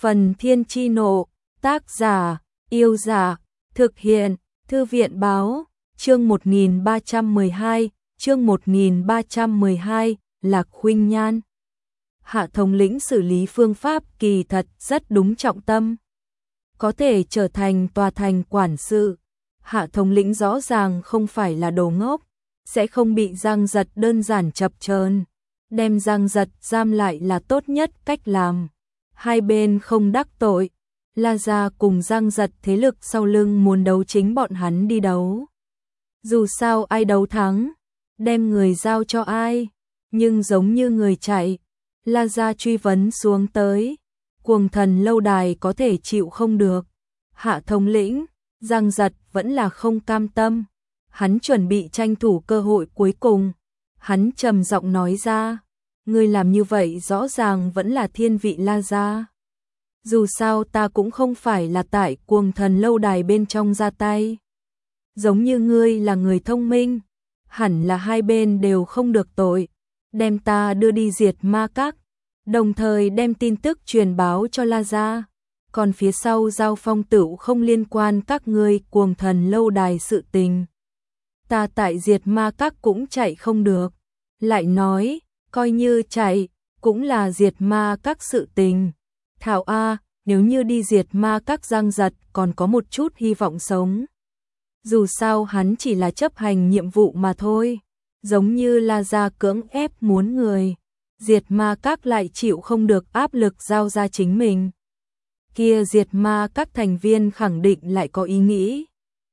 Phần Thiên Chi Nộ, tác giả, Yêu Giả, thực hiện, Thư viện Báo, chương 1312, chương 1312, Lạc Khuynh Nhan. Hạ thống lĩnh xử lý phương pháp kỳ thật rất đúng trọng tâm. Có thể trở thành tòa thành quản sự, Hạ thống lĩnh rõ ràng không phải là đồ ngốc, sẽ không bị Giang Giật đơn giản chập chờn. Đem Giang Giật giam lại là tốt nhất cách làm. Hai bên không đắc tội, La Gia cùng Giang Giật thế lực sau lưng muốn đấu chính bọn hắn đi đấu. Dù sao ai đấu thắng, đem người giao cho ai, nhưng giống như người chạy, La Gia truy vấn xuống tới, Cuồng Thần lâu đài có thể chịu không được. Hạ thống lĩnh, Giang Giật vẫn là không cam tâm, hắn chuẩn bị tranh thủ cơ hội cuối cùng. Hắn trầm giọng nói ra, ngươi làm như vậy rõ ràng vẫn là thiên vị La Gia. Dù sao ta cũng không phải là tại Cuồng Thần lâu đài bên trong ra tay. Giống như ngươi là người thông minh, hẳn là hai bên đều không được tội, đem ta đưa đi diệt ma các, đồng thời đem tin tức truyền báo cho La Gia. Còn phía sau giao phong tửu không liên quan các ngươi Cuồng Thần lâu đài sự tình. Ta tại diệt ma các cũng chạy không được. Lại nói, coi như chạy, cũng là diệt ma các sự tình. Thảo A, nếu như đi diệt ma các Giang Giật còn có một chút hy vọng sống. Dù sao hắn chỉ là chấp hành nhiệm vụ mà thôi. Giống như La Gia cưỡng ép muốn người. Diệt ma các lại chịu không được áp lực giao ra chính mình. Kia diệt ma các thành viên khẳng định lại có ý nghĩ.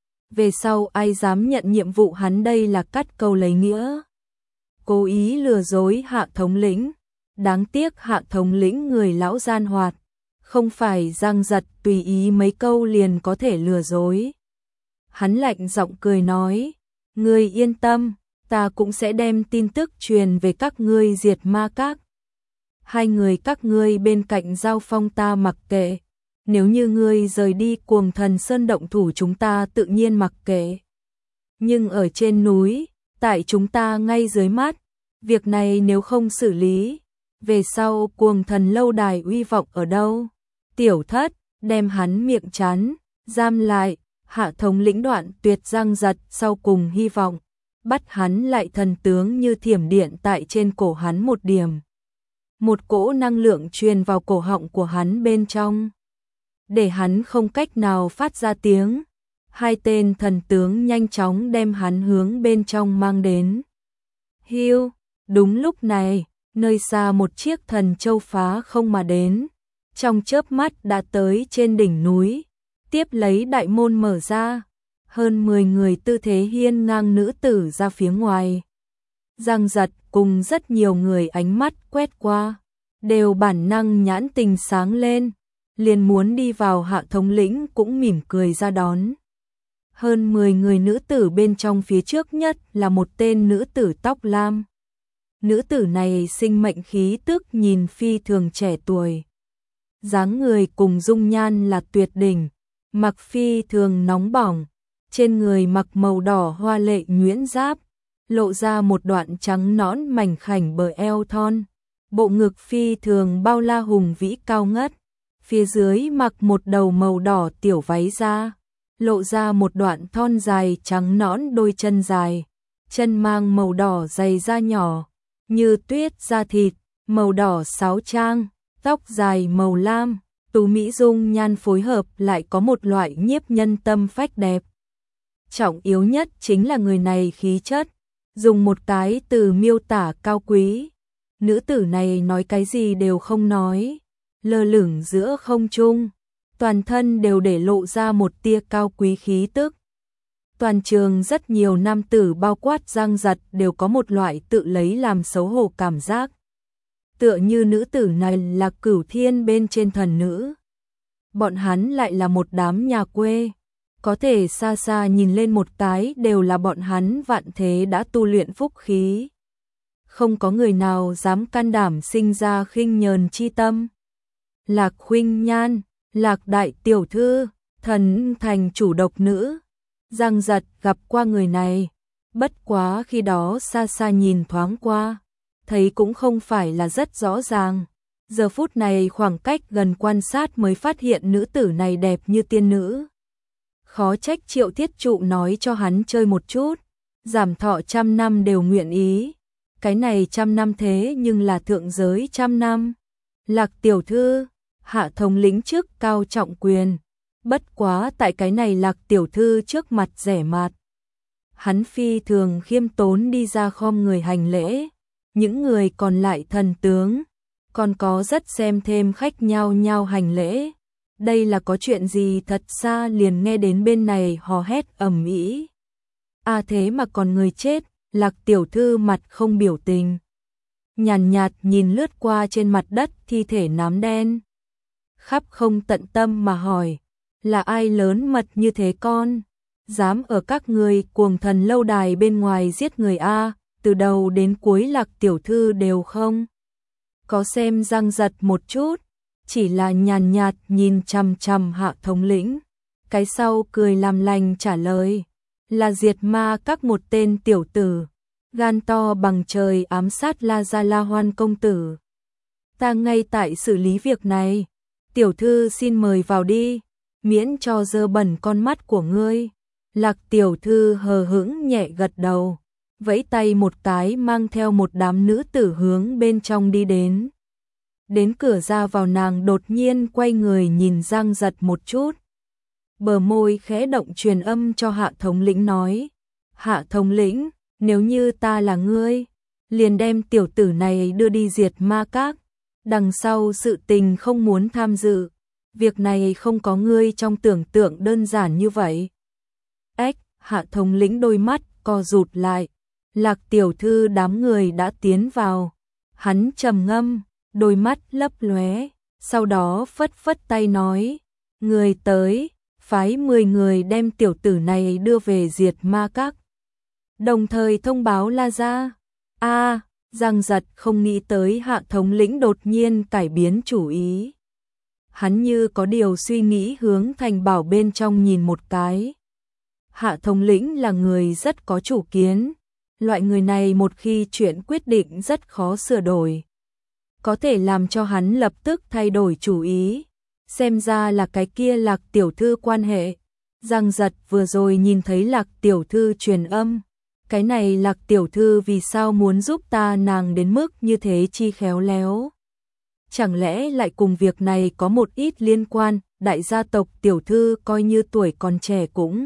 Về sau ai dám nhận nhiệm vụ hắn đây là cắt câu lấy nghĩa. Cố ý lừa dối Hạ thống lĩnh. Đáng tiếc Hạ thống lĩnh người lão gian hoạt. Không phải Giang Giật tùy ý mấy câu liền có thể lừa dối. Hắn lạnh giọng cười nói, ngươi yên tâm, ta cũng sẽ đem tin tức truyền về các ngươi diệt ma các. Hai người các ngươi bên cạnh giao phong ta mặc kệ. Nếu như ngươi rời đi Cuồng Thần Sơn động thủ chúng ta tự nhiên mặc kệ. Nhưng ở trên núi, tại chúng ta ngay dưới mắt, việc này nếu không xử lý, về sau Cuồng Thần lâu đài uy vọng ở đâu? Tiểu Thất, đem hắn miệng chắn, giam lại, Hạ thống lĩnh đoạn tuyệt Giang Giật sau cùng hy vọng, bắt hắn lại thần tướng như thiểm điện tại trên cổ hắn một điểm. Một cỗ năng lượng truyền vào cổ họng của hắn bên trong, để hắn không cách nào phát ra tiếng. Hai tên thần tướng nhanh chóng đem hắn hướng bên trong mang đến. Hiu, đúng lúc này, nơi xa một chiếc thần châu phá không mà đến, trong chớp mắt đã tới trên đỉnh núi, tiếp lấy đại môn mở ra, hơn 10 người tư thế hiên ngang nữ tử ra phía ngoài. Giang Giật cùng rất nhiều người ánh mắt quét qua, đều bản năng nhãn tình sáng lên, liền muốn đi vào. Hạ thống lĩnh cũng mỉm cười ra đón. Hơn 10 người nữ tử bên trong phía trước nhất là một tên nữ tử tóc lam. Nữ tử này sinh mệnh khí tức nhìn phi thường trẻ tuổi. Dáng người cùng dung nhan là tuyệt đỉnh, mặc phi thường nóng bỏng, trên người mặc màu đỏ hoa lệ nhuyễn giáp, lộ ra một đoạn trắng nõn mảnh khảnh bờ eo thon, bộ ngực phi thường bao la hùng vĩ cao ngất, phía dưới mặc một đầu màu đỏ tiểu váy da, lộ ra một đoạn thon dài trắng nõn đôi chân dài, chân mang màu đỏ dày da nhỏ, như tuyết da thịt, màu đỏ sáo trang, tóc dài màu lam, tú mỹ dung nhan phối hợp lại có một loại nhiếp nhân tâm phách đẹp. Trọng yếu nhất chính là người này khí chất, dùng một cái từ miêu tả cao quý. Nữ tử này nói cái gì đều không nói, lơ lửng giữa không trung, toàn thân đều để lộ ra một tia cao quý khí tức. Toàn trường rất nhiều nam tử bao quát Giang Giật đều có một loại tự lấy làm xấu hổ cảm giác. Tựa như nữ tử này là Cửu Thiên bên trên thần nữ. Bọn hắn lại là một đám nhà quê, có thể xa xa nhìn lên một cái đều là bọn hắn vạn thế đã tu luyện phúc khí. Không có người nào dám can đảm sinh ra khinh nhờn chi tâm. Lạc Khuynh Nhan, Lạc đại tiểu thư, thần thành chủ độc nữ. Giang Giật gặp qua người này, bất quá khi đó xa xa nhìn thoáng qua, thấy cũng không phải là rất rõ ràng. Giờ phút này khoảng cách gần quan sát mới phát hiện nữ tử này đẹp như tiên nữ. Khó trách Triệu Thiết Trụ nói cho hắn chơi một chút, giảm thọ 100 năm đều nguyện ý. Cái này 100 năm thế nhưng là thượng giới 100 năm. Lạc tiểu thư, Hạ thống lĩnh trước cao trọng quyền. Bất quá tại cái này Lạc tiểu thư trước mặt rẻ mạt. Hắn phi thường khiêm tốn đi ra khom người hành lễ. Những người còn lại thần tướng, còn có rất xem thêm khách nhao nhao hành lễ. Đây là có chuyện gì thật xa liền nghe đến bên này hò hét ầm ĩ. Thế mà còn người chết, Lạc tiểu thư mặt không biểu tình. Nhàn nhạt nhìn lướt qua trên mặt đất thi thể nám đen. Khắp không tận tâm mà hỏi, là ai lớn mật như thế con? Dám ở các người cuồng thần lâu đài bên ngoài giết người từ đầu đến cuối Lạc tiểu thư đều không có xem răng giật một chút, chỉ là nhàn nhạt nhìn chằm chằm Hạ thống lĩnh. Cái sau cười làm lành trả lời, là diệt ma các một tên tiểu tử, gan to bằng trời ám sát La Gia La Hoan công tử. Ta ngay tại xử lý việc này, tiểu thư xin mời vào đi, miễn cho dơ bẩn con mắt của ngươi. Lạc tiểu thư hờ hững nhẹ gật đầu, vẫy tay một cái mang theo một đám nữ tử hướng bên trong đi đến. Đến cửa ra vào nàng đột nhiên quay người nhìn Giang Giật một chút. Bờ môi khẽ động truyền âm cho Hạ thống lĩnh nói, Hạ thống lĩnh, nếu như ta là ngươi, liền đem tiểu tử này đưa đi diệt ma các. Đằng sau sự tình không muốn tham dự, việc này không có ngươi trong tưởng tượng đơn giản như vậy. Hạ thống lĩnh đôi mắt co rụt lại. Lạc tiểu thư đám người đã tiến vào. Hắn trầm ngâm, đôi mắt lấp lóe, sau đó phất phất tay nói, người tới, phái 10 người đem tiểu tử này đưa về diệt ma các. Đồng thời thông báo La Gia. Giang Giật không nghĩ tới Hạ thống lĩnh đột nhiên cải biến chủ ý. Hắn như có điều suy nghĩ hướng thành bảo bên trong nhìn một cái. Hạ thống lĩnh là người rất có chủ kiến. Loại người này một khi chuyện quyết định rất khó sửa đổi. Có thể làm cho hắn lập tức thay đổi chủ ý. Xem ra là cái kia Lạc tiểu thư quan hệ. Giang Giật vừa rồi nhìn thấy Lạc tiểu thư truyền âm. Cái này Lạc tiểu thư vì sao muốn giúp ta nàng đến mức như thế chi khéo léo? Chẳng lẽ lại cùng việc này có một ít liên quan, đại gia tộc tiểu thư coi như tuổi còn trẻ cũng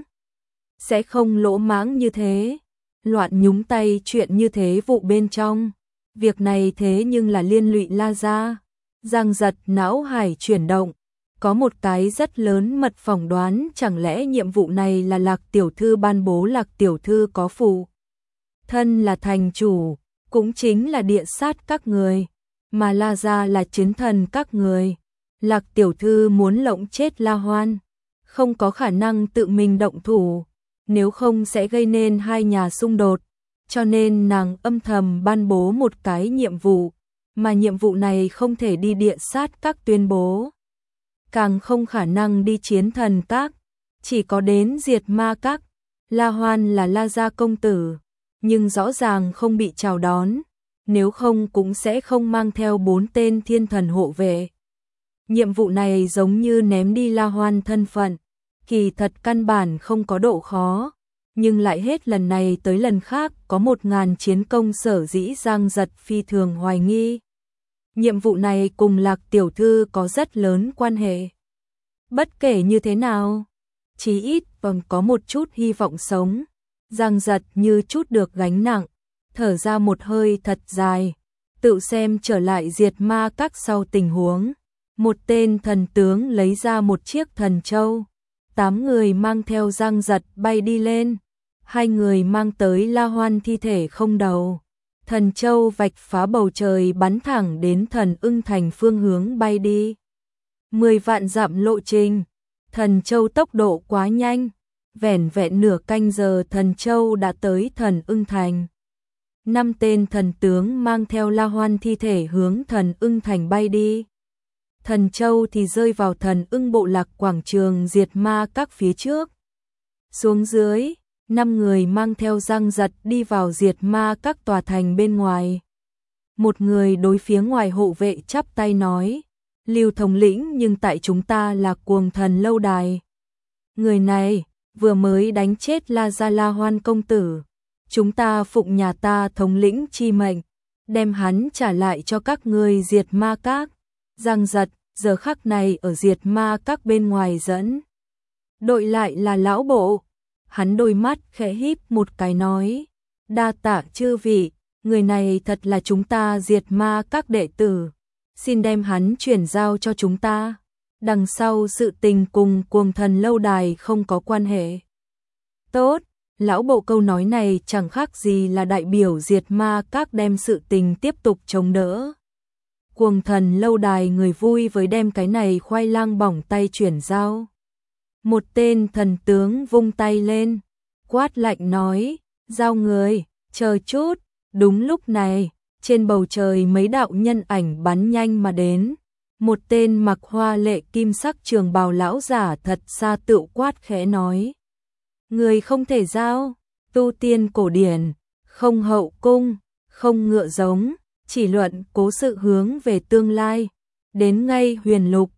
sẽ không lỗ mãng như thế, loạn nhúng tay chuyện như thế vụ bên trong. Việc này thế nhưng là liên lụy La Gia. Giang Giật não hải chuyển động, có một cái rất lớn mật phỏng đoán, chẳng lẽ nhiệm vụ này là Lạc tiểu thư ban bố. Lạc tiểu thư có phụ thân là thành chủ, cũng chính là địa sát các người, mà La Gia là chiến thần các người. Lạc tiểu thư muốn lộng chết La Hoan, không có khả năng tự mình động thủ, nếu không sẽ gây nên hai nhà xung đột, cho nên nàng âm thầm ban bố một cái nhiệm vụ, mà nhiệm vụ này không thể đi địa sát các tuyên bố, càng không khả năng đi chiến thần các, chỉ có đến diệt ma các. La Hoan là La Gia công tử, nhưng rõ ràng không bị chào đón, nếu không cũng sẽ không mang theo 4 tên thiên thần hộ vệ. Nhiệm vụ này giống như ném đi La Hoan thân phận, kỳ thật căn bản không có độ khó, nhưng lại hết lần này tới lần khác có 1000 chiến công. Sở dĩ Giang Giật phi thường hoài nghi. Nhiệm vụ này cùng Lạc tiểu thư có rất lớn quan hệ. Bất kể như thế nào, chí ít còn có một chút hy vọng sống. Giang Giật như chút được gánh nặng, thở ra một hơi thật dài, tự xem trở lại diệt ma các sau tình huống. Một tên thần tướng lấy ra một chiếc thần châu, 8 người mang theo Giang Giật bay đi lên. 2 người mang tới La Hoan thi thể không đầu. Thần châu vạch phá bầu trời bắn thẳng đến Thần Ưng Thành phương hướng bay đi. 10 vạn dặm lộ trình, thần châu tốc độ quá nhanh, vẻn vẹn nửa canh giờ thần châu đã tới Thần Ưng Thành. 5 tên thần tướng mang theo La Hoan thi thể hướng Thần Ưng Thành bay đi. Thần châu thì rơi vào Thần Ưng bộ lạc quảng trường diệt ma các phía trước. Xuống dưới, 5 người mang theo Giang Giật đi vào diệt ma các tòa thành bên ngoài. Một người đối phía ngoài hộ vệ chắp tay nói, Lưu thống lĩnh, nhưng tại chúng ta là Cuồng Thần lâu đài. Người này vừa mới đánh chết La Gia La Hoan công tử. Chúng ta phụng nhà ta thống lĩnh chi mệnh, đem hắn trả lại cho các ngươi Diệt Ma Các. Giang Giật giờ khắc này ở Diệt Ma Các bên ngoài dẫn đội lại là lão bộ. Hắn đôi mắt khẽ híp một cái nói, đa tạ chư vị, người này thật là chúng ta Diệt Ma Các đệ tử, xin đem hắn chuyển giao cho chúng ta. Đằng sau sự tình cùng Cuồng Thần lâu đài không có quan hệ. Tốt, lão bộ câu nói này chẳng khác gì là đại biểu Diệt Ma Các đem sự tình tiếp tục chống đỡ. Cuồng Thần lâu đài người vui với đem cái này khoai lang bỏng tay chuyển giao. Một tên thần tướng vung tay lên, quát lạnh nói, giao người, chờ chút. Đúng lúc này, trên bầu trời mấy đạo nhân ảnh bắn nhanh mà đến. Một tên mặc hoa lệ kim sắc trường bào lão giả thật xa tựu quát khẽ nói, người không thể giao, tu tiên cổ điển, không hậu cung, không ngựa giống, chỉ luận cố sự hướng về tương lai. Đến ngay Huyền Lục,